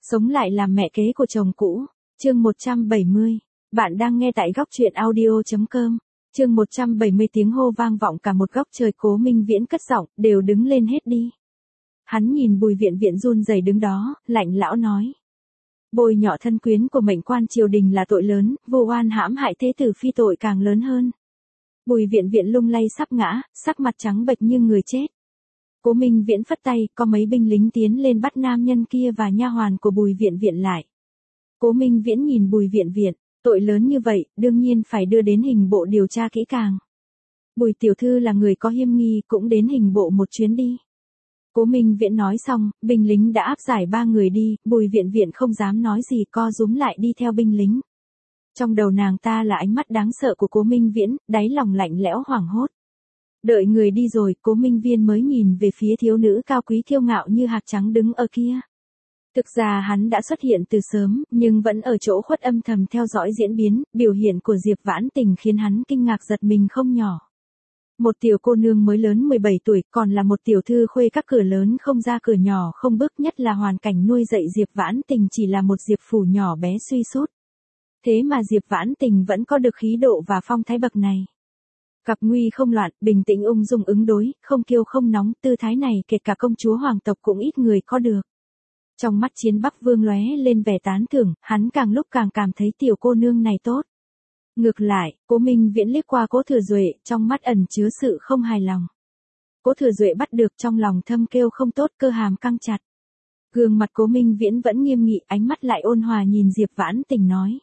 Sống lại làm mẹ kế của chồng cũ. Chương 170. Bạn đang nghe tại góc truyện audio.com. Chương 170 tiếng hô vang vọng cả một góc trời. Cố Minh Viễn cất giọng, đều đứng lên hết đi. Hắn nhìn Bùi Viện Viện run rẩy đứng đó, lạnh lão nói. Bôi nhọ thân quyến của mệnh quan triều đình là tội lớn, vô oan hãm hại thế tử phi tội càng lớn hơn. Bùi Viện Viện lung lay sắp ngã, sắc mặt trắng bệch như người chết. Cố Minh Viễn phất tay, có mấy binh lính tiến lên bắt nam nhân kia và nha hoàn của Bùi Viện Viện lại. Cố Minh Viễn nhìn Bùi Viện Viện, tội lớn như vậy, đương nhiên phải đưa đến hình bộ điều tra kỹ càng. Bùi tiểu thư là người có hiểm nghi, cũng đến hình bộ một chuyến đi. Cố Minh Viễn nói xong, binh lính đã áp giải 3 người đi, Bùi Viện Viện không dám nói gì, co rúm lại đi theo binh lính. Trong đầu nàng ta là ánh mắt đáng sợ của Cố Minh Viễn, đáy lòng lạnh lẽo hoảng hốt. Đợi người đi rồi, Cố Minh Viễn mới nhìn về phía thiếu nữ cao quý kiêu ngạo như hạc trắng đứng ở kia. Thực ra hắn đã xuất hiện từ sớm, nhưng vẫn ở chỗ khuất âm thầm theo dõi diễn biến, biểu hiện của Diệp Vãn Tình khiến hắn kinh ngạc giật mình không nhỏ. Một tiểu cô nương mới lớn 17 tuổi, còn là một tiểu thư khuê các cửa lớn không ra cửa nhỏ không bước, nhất là hoàn cảnh nuôi dạy Diệp Vãn Tình chỉ là một Diệp phủ nhỏ bé suy sút. Thế mà Diệp Vãn Tình vẫn có được khí độ và phong thái bậc này. Gặp nguy không loạn, bình tĩnh ung dung ứng đối, không kiêu không nóng, tư thái này kể cả công chúa hoàng tộc cũng ít người có được. Trong mắt Chiến Bắc Vương lóe lên vẻ tán thưởng, hắn càng lúc càng cảm thấy tiểu cô nương này tốt. Ngược lại, Cố Minh Viễn liếc qua Cố Thừa Duệ, trong mắt ẩn chứa sự không hài lòng. Cố Thừa Duệ bắt được trong lòng thâm kêu không tốt, cơ hàm căng chặt. Gương mặt Cố Minh Viễn vẫn nghiêm nghị, ánh mắt lại ôn hòa nhìn Diệp Vãn Tình nói.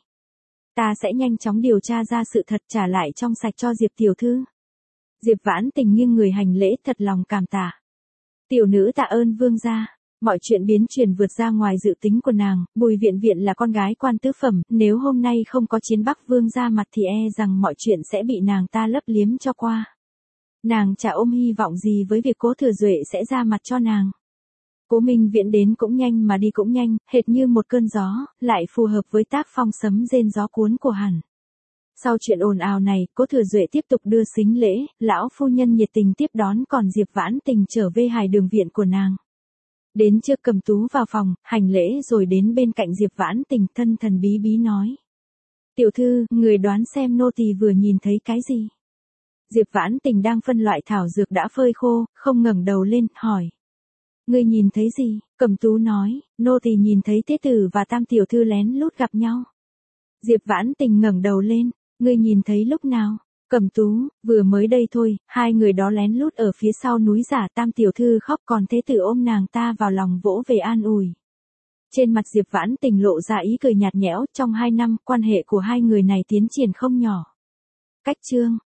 Ta sẽ nhanh chóng điều tra ra sự thật, trả lại trong sạch cho Diệp tiểu thư. Diệp Vãn Tình nghiêng người hành lễ, thật lòng cảm tạ. Tiểu nữ tạ ơn vương gia. Mọi chuyện biến chuyển vượt ra ngoài dự tính của nàng, Bùi Viện Viện là con gái quan tứ phẩm, nếu hôm nay không có Chiến Bắc Vương ra mặt thì e rằng mọi chuyện sẽ bị nàng ta lấp liếm cho qua. Nàng chả ôm hy vọng gì với việc Cố Thừa Duệ sẽ ra mặt cho nàng. Cố Minh Viễn đến cũng nhanh mà đi cũng nhanh, hệt như một cơn gió, lại phù hợp với tác phong sấm rên gió cuốn của hắn. Sau chuyện ồn ào này, Cố Thừa Duệ tiếp tục đưa sính lễ, lão phu nhân nhiệt tình tiếp đón, còn Diệp Vãn Tình trở về hài đường viện của nàng. Đến trước Cầm Tú vào phòng, hành lễ rồi đến bên cạnh Diệp Vãn Tình, thân thần bí bí nói. Tiểu thư, người đoán xem nô tỳ vừa nhìn thấy cái gì? Diệp Vãn Tình đang phân loại thảo dược đã phơi khô, không ngẩng đầu lên, hỏi. Ngươi nhìn thấy gì? Cầm Tú nói, nô tỳ nhìn thấy thế tử và tam tiểu thư lén lút gặp nhau. Diệp Vãn Tình ngẩng đầu lên, ngươi nhìn thấy lúc nào? Cầm Tú, vừa mới đây thôi, hai người đó lén lút ở phía sau núi giả, tam tiểu thư khóc còn thế tử ôm nàng ta vào lòng vỗ về an ủi. Trên mặt Diệp Vãn Tình lộ ra ý cười nhạt nhẽo, trong 2 năm, quan hệ của hai người này tiến triển không nhỏ. Cách chương.